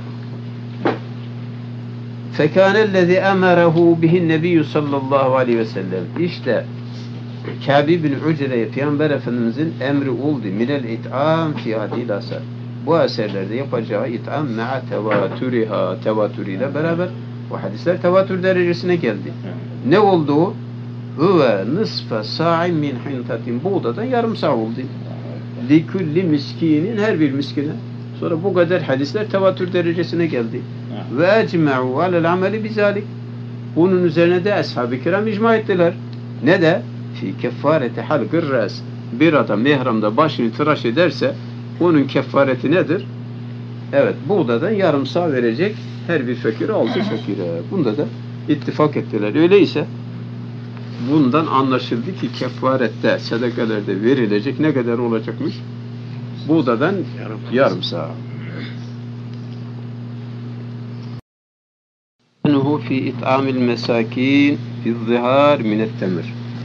Fekânellezî emerehu bihin nebiyyü sallallahu aleyhi ve sellem. İşte Kâbi bin Ucre'ye Peygamber Efendimizin emri oldu. Minel it'am fi hadil asar. Bu eserlerde yapacağı it'am me'a tevatüriha, tevatürüyle beraber bu hadisler tevatür derecesine geldi. Ne oldu o? Huve nısfe sa'in min hintatin. Buğdadan yarım sağ oldu. Likulli miskinin, her bir miskine. Sonra bu kadar hadisler tevatür derecesine geldi. Ve ecme'u alel ameli bizalik. Bunun üzerine de ashab-ı kiram icma ettiler. Ne de? Fi kefareti halkır res. Bir adam mihramda başını tıraş ederse onun kefareti nedir? Evet, buğdadan yarım sağ verecek, her bir fakire 6 fakire. Bunda da ittifak ettiler. Öyleyse bundan anlaşıldı ki kefarette, sedekalerde verilecek ne kadar olacakmış? Buğdadan yarım sağ. Enhu fi it'amil mesakin fi zihar minet temir.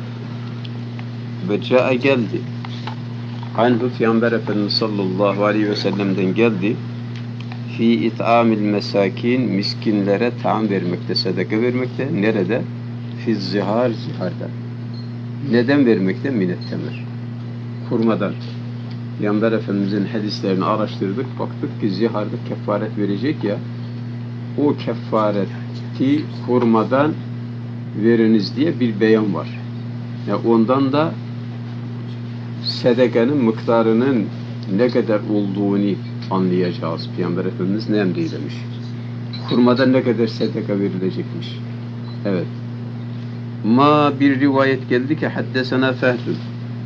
Ve ca'a geldi. Anhu Peygamber Efendimiz sallallahu aleyhi ve sellem'den geldi. Fi it'amil mesakin, miskinlere taam vermekte, sadaka vermekte. Nerede? Fi zihar, ziharda. Neden vermekte? Minet temir. Kurmadan. Peygamber Efendimizin hadislerini araştırdık, baktık ki ziharda kefaret verecek ya, o kefareti kurmadan veriniz diye bir beyan var. Yani ondan da sedekanın miktarının ne kadar olduğunu anlayacağız. Peygamber Efendimiz ne emreylemiş? Kurmadan ne kadar sedeka verilecekmiş? Evet. Ma bir rivayet geldi ki haddesena Fehdun.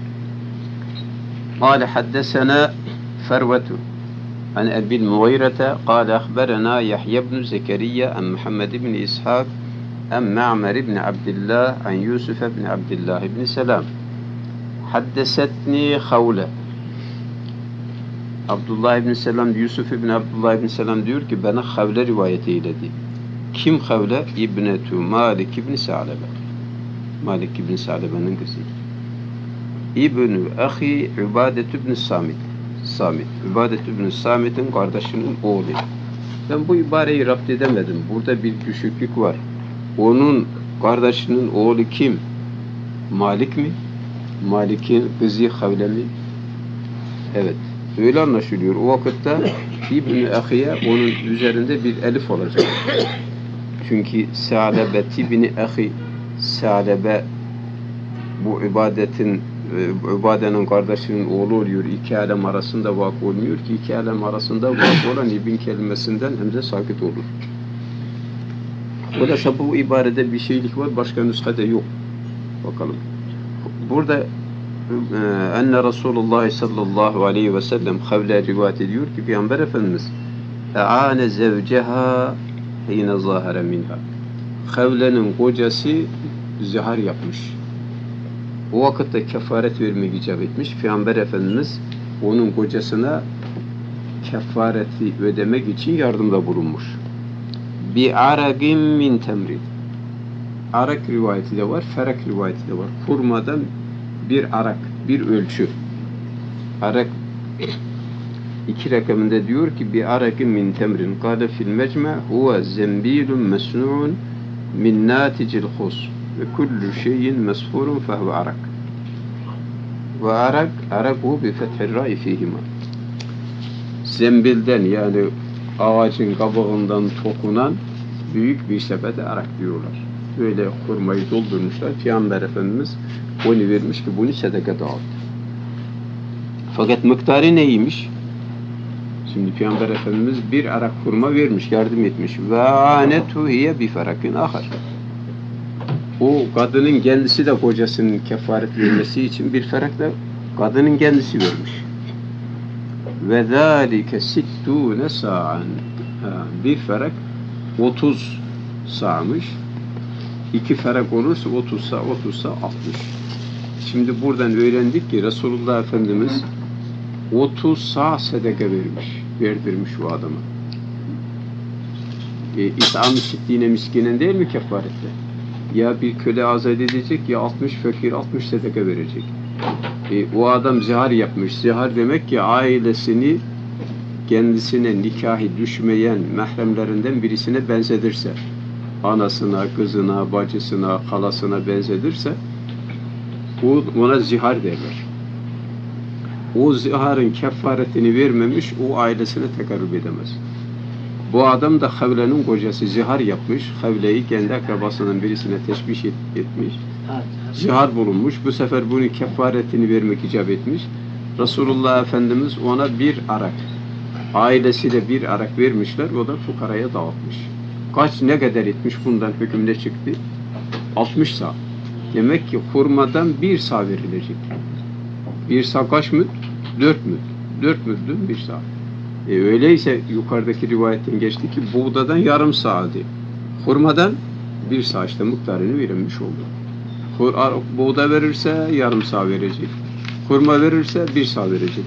قال حدثنا فروة عن أبي المغيرة قال أخبرنا يحيى بن زكريا عن محمد بن إسحاق عن معمر بن عبد الله عن يوسف بن عبد الله بن سلام حدثتني خولة. Abdullah ibn Selam, Yusuf ibn Abdullah ibn Selam diyor ki bana Havle rivayet eyledi. Kim Havle? İbnetu Malik ibn Sa'lebe. Malik ibn Sa'lebe'nin kızı. İbn-i ahi Übadet ibn Samit. Übadet ibn Samit'in kardeşinin oğlu. Ben bu ibareyi rapt edemedim. Burada bir düşüklük var. Onun kardeşinin oğlu kim? Malik mi? Malik'in kızı Havle mi? Evet. Öyle anlaşılıyor. O vakitte İbn-i ahiye onun üzerinde bir elif olacak. Çünkü Sa'lebet ibn-i ahi, Sa'lebe bu ibadenin kardeşinin oğlu oluyor. İki alem arasında vakı olmuyor ki iki alem arasında vakı olan ibn kelimesinden hem de sakit olur. Öyleyse bu ibarede bir şeylik var, başka nüshada yok. Bakalım. Burada enne Resulullah sallallahu aleyhi ve sellem Havle rivayet ediyor ki Peygamber Efendimiz e'ane zevceha hine zahara minha. Havle'nin kocası zihar yapmış. O vakitte kefaret vermek icap etmiş. Peygamber Efendimiz onun kocasına kefareti ödemek için yardımda bulunmuş. Bi aragin min temri. Arak rivayeti de var, ferak rivayeti de var. Hurmadan bir arak, bir ölçü. Arak İki rakamında diyor ki bi arakin min temrin kâle fil mecme huve zembilun mesnu'un min naticil hus ve kullu şeyin mesfurun fehve arak ve araku bi fethir ra'i fihima. Zembilden yani ağacın kabağından tokunan büyük bir sepete arak diyorlar. Böyle hurmayı doldurmuşlar. Peygamber Efendimiz onu vermiş ki bunu sedeke dağıttı. Fakat miktarı neymiş? Şimdi Peygamber Efendimiz bir arak hurma vermiş, yardım etmiş. Ve anetu hiye bi ferakin ahar. O kadının kendisi de kocasının kefaret vermesi için bir ferakla kadının kendisi vermiş. Ve zâlike sittûne sa'an. Bir ferak 30 sağmış. 2 ferak olursa 30 sa, 60. Şimdi buradan öğrendik ki Resulullah Efendimiz 30 sağ sedeke verdirmiş o adama. İt'am-ı sittine miskinen değil mi kefarette? Ya bir köle azat edecek ya 60 fakir 60 sedeke verecek. O adam zihar yapmış. Zihar demek ki ailesini kendisine nikahı düşmeyen mahremlerinden birisine benzedirse, anasına, kızına, bacısına, halasına benzedirse ona zihar derler. O ziharın kefaretini vermemiş, o ailesine tekarrub edemez. Bu adam da Havle'nin kocası zihar yapmış, Havle'yi kendi akrabasının birisine teşbih etmiş. Zihar bulunmuş, bu sefer bunun kefaretini vermek icap etmiş. Resulullah Efendimiz ona bir arak, ailesiyle bir arak vermişler, o da fukaraya dağıtmış. Ne kadar etmiş, bundan hüküm ne çıktı? 60 sağ. Demek ki hurmadan bir sağ verilecek. Bir sağ kaç müd? 4 müd. 4 müddün bir sağ. Öyleyse yukarıdaki rivayetten geçti ki buğdadan yarım sağdı. Hurmadan bir sağ işte miktarını verilmiş oldu. Buğda verirse yarım sağ verecek. Hurma verirse bir sağ verecek.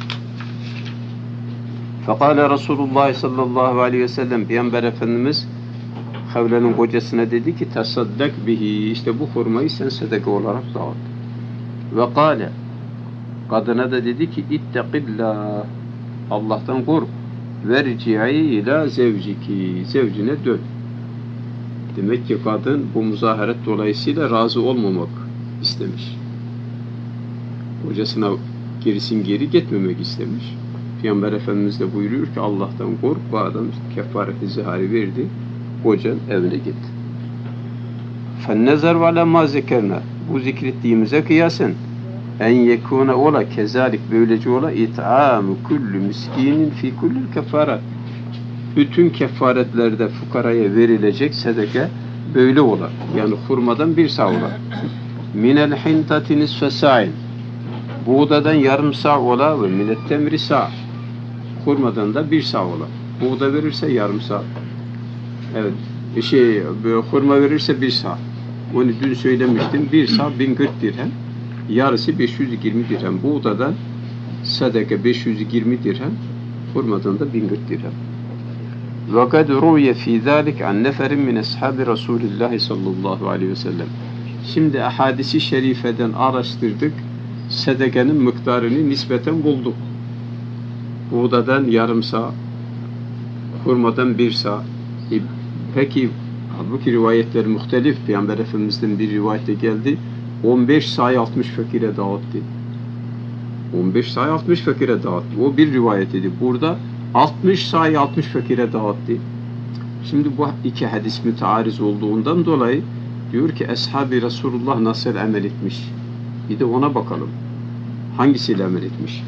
Fekale Resulullah sallallahu aleyhi ve sellem Peygamber Efendimiz Havle'nin kocasına dedi ki tasaddek bihi, işte bu hurmayı sen sedeke olarak dağıt. Ve kâle, kadına da dedi ki ittekillah, Allah'tan kork, verci'i ila zevciki, zevcine dön. Demek ki kadın bu muzaharet dolayısıyla razı olmamak istemiş. Kocasına geri gitmemek istemiş. Peygamber Efendimiz de buyuruyor ki Allah'tan kork, bu adam kefareti zihari verdi, kocan evine gitti. فَالنَّزَرْ وَعَلَى مَا زِكَرْنَا, bu zikrettiğimize kıyasen en yekûne ola kezalik, böylece ola it'âmü kullü miskinin fi kullül kefaret, bütün kefaretlerde fukaraya verilecek sedeke böyle ola, yani hurmadan bir sağ ola. minel hintati nisfe sa'in, buğdadan yarım sağ ola ve minet temri sağ, hurmadan da bir sağ ola. Buğda verirse yarım sağ, evet, hurma verirse bir sağ. Onu dün söylemiştim, bir sağ 1040 dirhem, yarısı 520 dirhem. Buğdadan sadaka 520 dirhem, hurmadan da 1040 dirhem. وَقَدْ رُوْيَ ف۪ي ذَٰلِكَ عَنْ نَفَرٍ مِنْ أَصْحَابِ رَسُولِ اللّٰهِ sallallahu aleyhi ve sellem. Şimdi ahadisi şerifeden araştırdık, sedekenin miktarını nispeten bulduk. Buğdadan yarım sağ, hurmadan bir sağ. Peki, halbuki rivayetler muhtelif. Peygamber Efendimiz'den bir rivayette geldi, 15 sağ 60 fakire dağıttı. 15 sağ 60 fakire dağıttı. O bir rivayet idi. Burada 60 sağ 60 fakire dağıttı. Şimdi bu iki hadis müteariz olduğundan dolayı diyor ki Ashab-ı Resulullah nasıl amel etmiş? Bir de ona bakalım. Hangisiyle amel etmiş?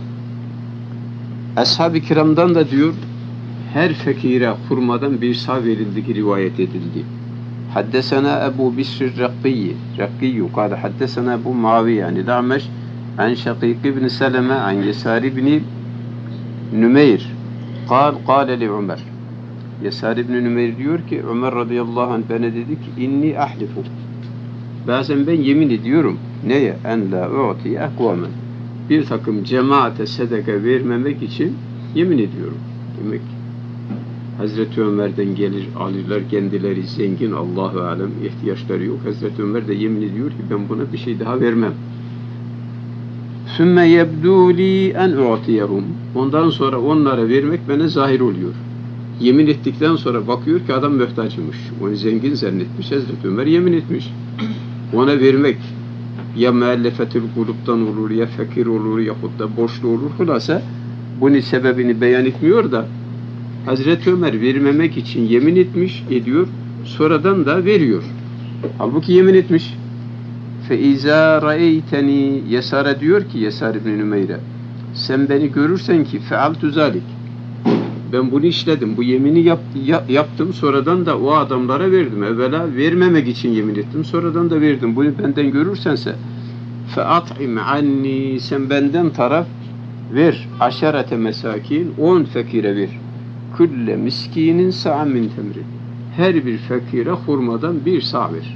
Ashab-ı kiramdan da diyor her fakire hurmadan bir sağ verildiği rivayet edildi. Haddesena Ebu Bisr Rakkiyyü kâle haddesena Ebu Muaviye yani Da'meş an Şakîk ibn Seleme an Yesâr ibn Nümeyr kâle li Ömer. Yesâr ibn Nümeyr diyor ki Ömer radıyallahu anh bana dedi ki inni ahlifu, bazen ben yemin ediyorum neye? En la u'tiye ekvamen, bir takım cemaate sedeke vermemek için yemin ediyorum. Demek Hazreti Ömer'den gelir alırlar, kendileri zengin, Allahu alem, ihtiyaçları yok. Hazreti Ömer de yemin ediyor ki ben buna bir şey daha vermem. ثُمَّ يَبْدُوا لِي اَنْ اُعْتِيَهُمْ Ondan sonra onlara vermek bana zahir oluyor. Yemin ettikten sonra bakıyor ki adam mühtacıymış. Onu zengin zannetmiş. Hazreti Ömer yemin etmiş. Ona vermek ya müellefetül kulüpten olur, ya fakir olur, yahut da borçlu olur. Hulasa bunun sebebini beyan etmiyor da Hazreti Ömer vermemek için yemin etmiş, ediyor. Sonradan da veriyor. Halbuki yemin etmiş. فَاِذَا رَأَيْتَنِي Yesar'a diyor ki Yesar İbn-i Nümeyr'e, sen beni görürsen ki fealtu zalik. Ben bunu işledim. Bu yemini yaptım. Sonradan da o adamlara verdim. Evvela vermemek için yemin ettim. Sonradan da verdim. Bunu benden görürsense فَاَطْعِمْ عَنِّي Sen benden taraf ver. Aşarete mesakin 10 fakire ver. Külle miskinin sa'an min temri. Her bir fakire hurmadan bir sağ ver.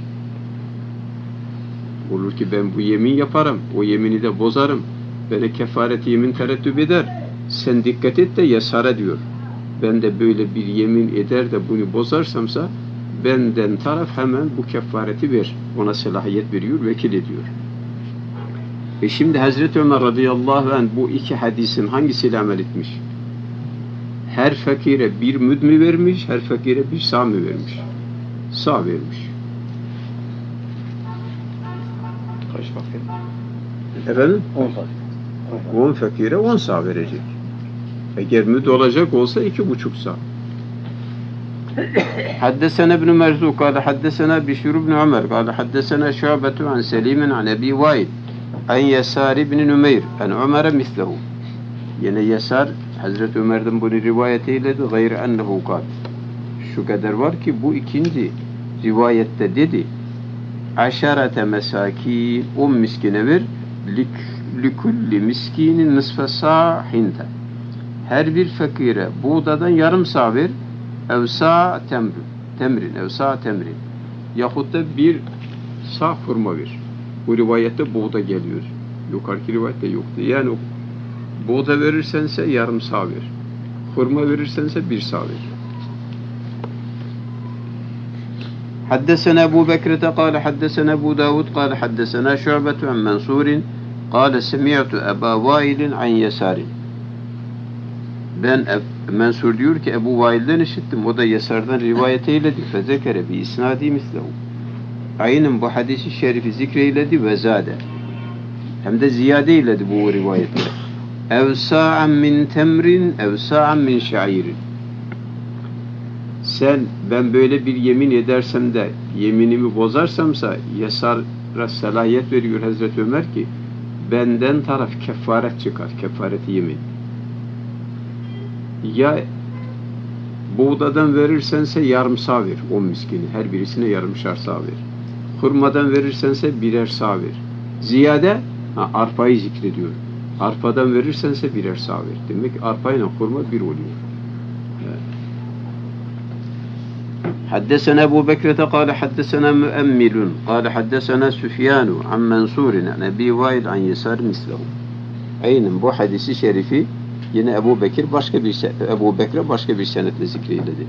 Olur ki ben bu yemin yaparım. O yemini de bozarım. Bana kefaret yemin tereddüt eder. Sen dikkat et de Yesar'a diyor. Ben de böyle bir yemin eder de bunu bozarsamsa benden taraf hemen bu kefareti ver. Ona selahiyet veriyor, vekil ediyor. Şimdi Hazreti Ömer radıyallahu anh bu iki hadisin hangisiyle amel etmiş? Her fakire bir müd mü vermiş, her fakire bir sağ mı vermiş? Sağ vermiş. Kaç fakir? Efendim? 10 fakir. 10 fakire 10 sağ verecek. Eğer müd olacak olsa 2,5 sağ. حدثنا ابن مرزوق قال حدثنا بشير بن عمر قال حدثنا شعبة عن سليم عن أبي وائل عن يسار بن نمير عن عمر مثله. Yine Yesar Hazreti Ömer'den bunu rivayet eyledi. Gayr ennehu kal. Şu kadar var ki bu ikinci rivayette dedi. Aşarete mesaki 10 miskine ver. Likulli miskinin nisfe sâ hinte. Her bir fakire buğdadan yarım sağ ver. Evsa temrin. Yahut da bir sağ hurma ver. Bu rivayette buğda geliyor. Yukarıki rivayette yoktu. Yani buğda verirsense yarım sağ ver. Hurma verirsense bir sağ ver. حدثنا أبو بكرة قال حدثنا أبو داود قال حدثنا شعبة عن منصور قال سمعت أبا وائل عن يسار. Ben Mansur diyor ki Ebu Vail'den işittim. O da Yesar'dan rivayet eyledi. Fezekere bi isnadi mislehu. Aynen bu hadisi şerifi zikreyledi ve zade. Hem de ziyade eyledi bu rivayette. Evsa'an min temrin, evsa'an min şairin. Ben böyle bir yemin edersem de yeminimi bozarsamsa Yesar'a selahiyet veriyor Hazreti Ömer ki benden taraf kefaret çıkar. Kefareti yemin. Ya buğdadan verirsense yarım sağ ver 10 miskini. Her birisine yarımşar sağ ver. Hurmadan verirsense birer sağ ver. Ziyade arpayı zikrediyor. Arpadan verirsense birer sağ ver. Demek ki arpayla hurma bir oluyor. حدثنا أبو بكرة قال حدثنا مؤمل قال حدثنا سفيان عن منصور عن أبي وائل عن يسار مثله. Aynen bu hadisi şerifi yine Ebu Bekir başka bir senetle zikreyledi.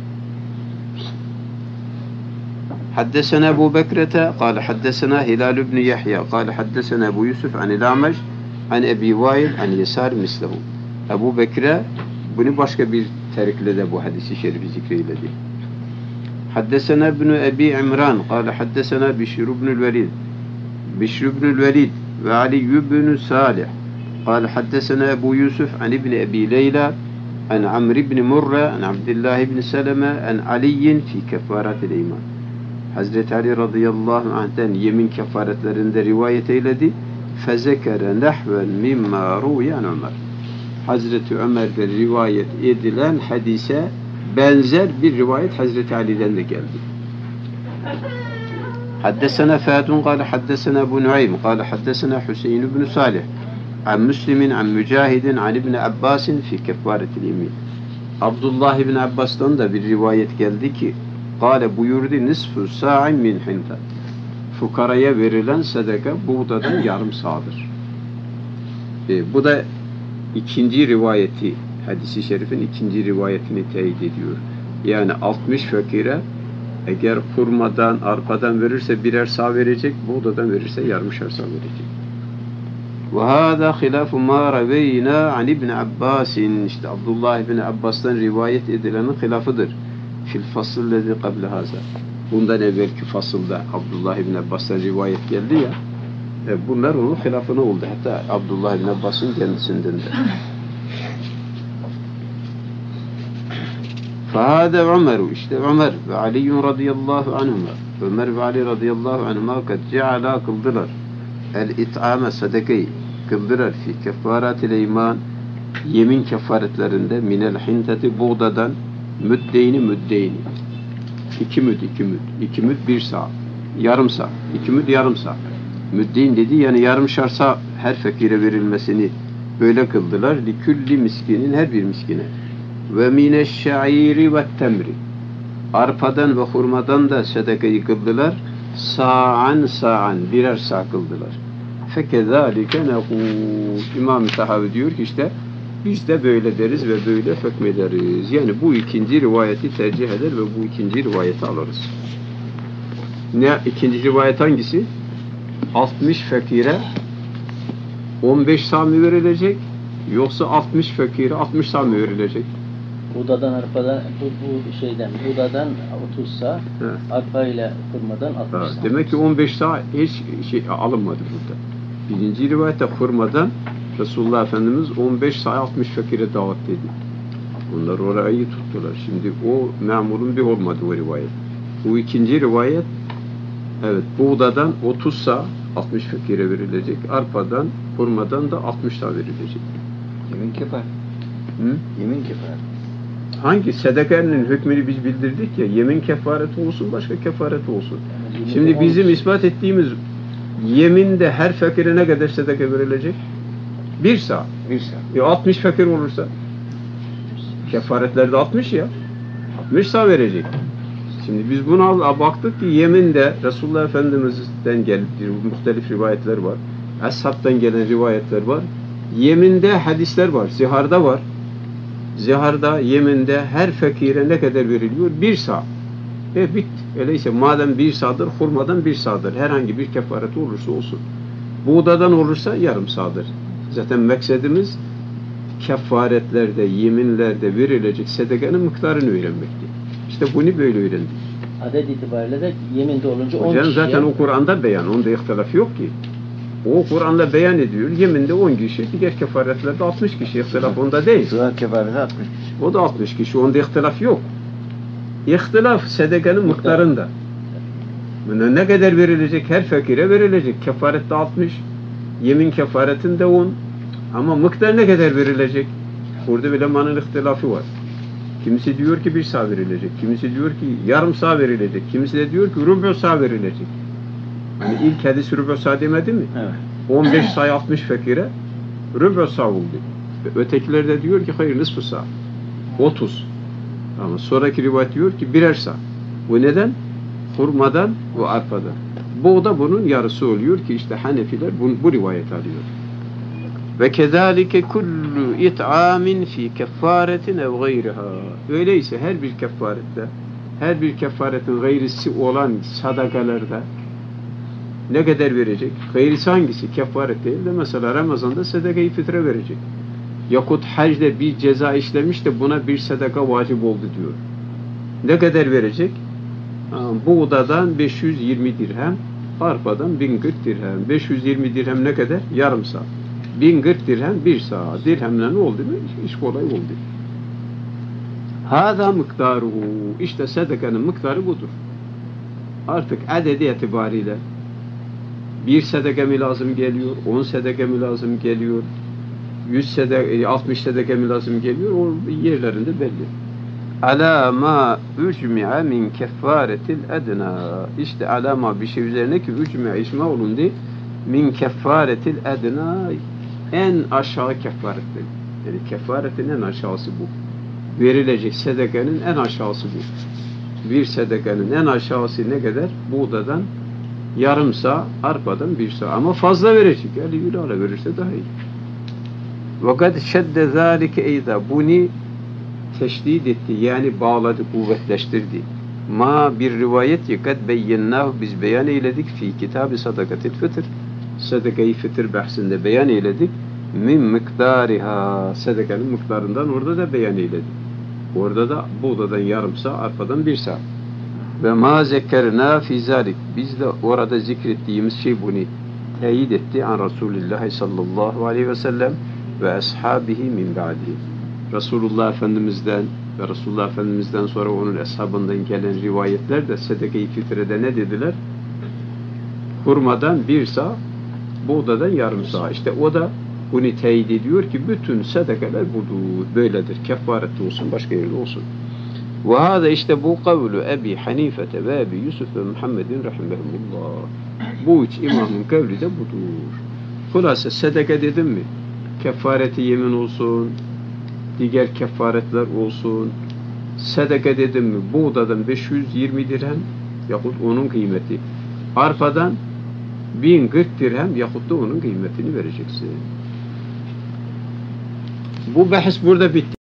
حدثنا أبو بكرة قال حدثنا هلال بن يحيى قال حدثنا أبو يوسف عن الأعمش عن أبي وائل عن يسار مثله. Ebu Bekir'e bunu başka bir terikle de bu hadisi şerifi zikreyledi. حدثنا ابن أبي عمران قال حدثنا بشر بن الوليد وعلي بن صالح قال حدثنا أبو يوسف عن ابن أبي ليلى عن عمرو بن مرة عن عبد الله بن سلمة عن علي في كفارات الإيمان. Hazreti Ali radıyallahu anh'ten yemin kefaretlerinde rivayet eyledi. Fezekere nehven mimma ruyan Ömer. Hazreti Ömer'de rivayet edilen hadise benzer bir rivayet Hazreti Ali'den de geldi. حدثنا فهد قال حدثنا أبو نعيم قال حدثنا حسين بن صالح عن مسلم عن مجاهد عن ابن عباس في كفارة اليمين. Abdullah ibn Abbas'tan da bir rivayet geldi ki قال buyurdu nisfu sa'in min hinta. Fukaraya verilen sadaka buğdadan yarım sağdır. Bu da ikinci rivayeti, hadisi şerifin ikinci rivayetini teyit ediyor. Yani 60 fakire eğer hurmadan, arpadan verirse birer sağ verecek, buğdadan verirse yarımşar sağ verecek. Ve hâzâ hilâfu mâ reveyna an İbn Abbas'in. İşte Abdullah İbn Abbas'tan rivayet edilenin hilafıdır. Fil fasıl lezî kable hâzâ. Bundan evvelki fasılda Abdullah İbn Abbas'tan rivayet geldi ya. Bunlar onun hilafına oldu. Hatta Abdullah İbn Abbas'ın kendisinden de. Fahâde Ömer'u. İşte Ömer ve Ali radıyallahu anhuma. Ömer ve Ali radıyallahu anhuma kad ceala kıldılar. El-it'ame sadakayı kıldılar fi kefaratil iman, yemin kefaretlerinde minel hinteti buğdadan müddeyni 2 müd 1 sağ, yarım sağ, 2 müd yarım sağ. Müddeyn dedi yani yarımşar sağ her fakire verilmesini böyle kıldılar. Likülli miskinin, her bir miskine. Ve mineşşa'iri ve temri, arpadan ve hurmadan da sadakayı kıldılar. Sa'an birer sağ kıldılar. Fekezalike nekûl. İmam-ı Tahavi diyor ki işte biz de böyle deriz ve böyle hükmederiz. Yani bu ikinci rivayeti tercih eder ve bu ikinci rivayeti alırız. Ne ikinci rivayet hangisi? 60 fakire 15 sağ mı verilecek? Yoksa 60 fakire 60 sağ mı verilecek? Buğdadan arpadan bu şeyden buğdadan 30 sağ, arpa ile hurmadan 60 sağ. Demek ki 15 sağ hiç şey alınmadı burada. Birinci rivayette hurmadan Resulullah Efendimiz 15 sağ 60 fakire davet dedi. Onlar orayı tuttular. Şimdi o memurun bir olmadı o rivayet. Bu ikinci rivayet evet buğdadan 30 sağ 60 fakire verilecek. Arpadan, hurmadan da 60 sağ verilecek. Yemin kefaret. Yemin kefaret. Hangi sedekenin hükmünü biz bildirdik ya, yemin kefareti olsun, başka kefareti olsun. Şimdi bizim ispat ettiğimiz yeminde her fakire ne kadar sedeke verilecek? 1 sağ. 1 sağ. 60 fakir olursa kefaretlerde 60 ya. 60 sağ verecek. Şimdi biz buna baktık ki yeminde Resulullah Efendimiz'den geldiği muhtelif rivayetler var. Eshab'tan gelen rivayetler var. Yeminde hadisler var. Ziharda var. Ziharda, yeminde her fakire ne kadar veriliyor? 1 sağ. Bitti. Öyleyse madem 1 sağdır, hurmadan 1 sağdır. Herhangi bir kefareti olursa olsun. Buğdadan olursa yarım sağdır. Zaten maksadımız kefaretlerde, yeminlerde verilecek sedekenin miktarını öğrenmekti. İşte bunu böyle öğrendik. Adet itibariyle de yeminde olunca 10 Hocam kişi. zaten o Kur'an'da beyan, onda ihtilaf yok ki. O Kur'an'da beyan ediyor. Yeminde 10 kişi, diğer kefaretlerde 60 kişi. İhtilaf onda değil. Sıra kefareti 60 kişi. O da 60 kişi. Onda ihtilaf yok. İhtilaf sedekenin miktarında. Ne kadar verilecek? Her fakire verilecek. Kefarette 60. Yemin kefaretinde 10. Ama miktar ne kadar verilecek? Burada bilemanın ihtilafı var. Kimisi diyor ki 1 sağ verilecek. Kimisi diyor ki yarım sağ verilecek. Kimisi de diyor ki rübü sağ verilecek. Yani ilk hadis rübü sağ demedi mi? Evet. 15 sağ 60 fakire rübü sağ oldu. Ötekiler de diyor ki hayır nısfı sağ. 30. Ama sonraki rivayet diyor ki birer sağ. Bu neden? Hurmadan ve arpadan. Bu da bunun yarısı oluyor ki işte Hanefiler bu rivayet alıyor. Ve kezalike kullu it'amin fi kefaretin ev gayriha. Öyleyse her bir kefarette, her bir kefaretin gayrisi olan sadakalarda ne kadar verecek? Gayrisi hangisi? Kefaret değil de mesela Ramazan'da sadaka-i fitre verecek. Yakut hacde bir ceza işlemiş de buna bir sadaka vacip oldu diyor. Ne kadar verecek? Buğdadan 520 dirhem, arpadan 1040 dirhem. 520 dirhem ne kadar? Yarım sağ. 1040 dirhem 1 sağ. Dirhemle ne oldu mu? İş kolay oldu. Hâzâ miktaruhu. İşte sadakanın miktarı budur. Artık adedi itibariyle 1 sadaka mı lazım geliyor? 10 sadaka mı lazım geliyor? 100 sadaka, 60 sadaka mı lazım geliyor? O yerlerinde belli. Alâ mâ ücmi'a min kefaretil ednâ. İşte alâ bir şey üzerine ki ücmi'a icma olundu. Min kefaretil ednâ. En aşağı kefarettir. Yani kefaretin en aşağısı bu. Verilecek sedekanın en aşağısı bu. Bir sedekanın en aşağısı ne kadar? Buğdadan yarım sağ, arpadan 1 sağ. Ama fazla verecek. Yani yürüyle verirse daha iyi. Vakat şedde zâlike eyda. Bunu teşdid etti. Yani bağladı, kuvvetleştirdi. Ma bir rivayet ki kad beyyennâhu biz beyan eyledik fi kitab-ı sadakatil fıtr. Sedeke-i fitr bahsinde beyan eyledik. Min miktariha, sedekenin miktarından orada da beyan eyledik. Orada da buğdadan yarım sağ, arpadan bir sağ. Ve ma zekkerna fi zalik. Biz de orada zikrettiğimiz şey bunu teyit etti an Resulullah sallallahu aleyhi ve sellem ve ashabihi min ba'dihi. Resulullah Efendimiz'den ve Resulullah Efendimiz'den sonra onun ashabından gelen rivayetler de sedeke-i fitrede ne dediler? Hurmadan bir sağ, buğdadan yarım sağ. İşte o da bunu teyit ediyor ki bütün sedekeler budur, böyledir. Kefarette olsun, başka yerde olsun. Ve hâze işte bu kavlu Ebi Hanifete ve Ebi Yusuf ve Muhammedin rahimehumullah. Bu üç imamın kavli de budur. Hulasa sedeke dedim mi? Kefareti yemin olsun, diğer kefaretler olsun. Sedeke dedim mi? Buğdadan 520 dirhem yahut onun kıymeti. Arpadan 1040 dirhem yahut da onun kıymetini vereceksin. Bu bahis burada bitti.